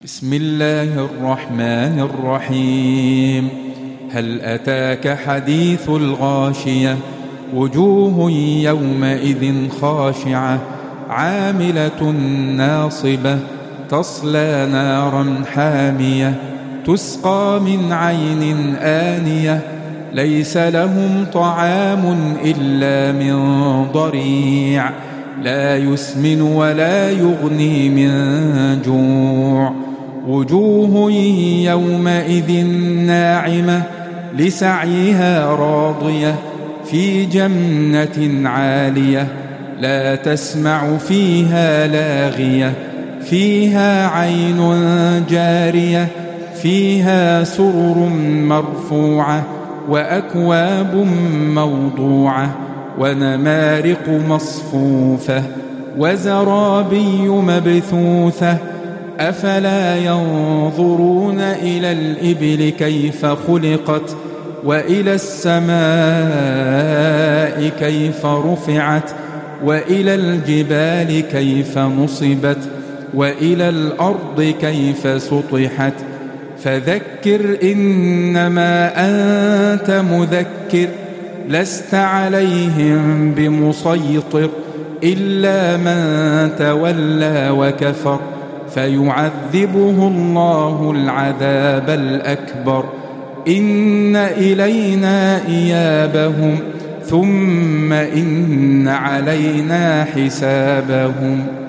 بسم الله الرحمن الرحيم. هل أتاك حديث الغاشية؟ وجوه يومئذ خاشعة عاملة ناصبة تصلى نارا حامية تسقى من عين آنية ليس لهم طعام إلا من ضريع لا يسمن ولا يغني من جوع. وجوه يومئذ ناعمة لسعيها راضية في جنة عالية لا تسمع فيها لاغية فيها عين جارية فيها سرر مرفوعة وأكواب موضوعة ونمارق مصفوفة وزرابي مبثوثة أفلا ينظرون إلى الإبل كيف خلقت وإلى السماء كيف رفعت وإلى الجبال كيف نصبت وإلى الأرض كيف سطحت فذكر إنما أنت مذكر لست عليهم بمسيطر إلا من تولى وكفر فيعذبه الله العذاب الأكبر. إن إلينا إيابهم ثم إن علينا حسابهم.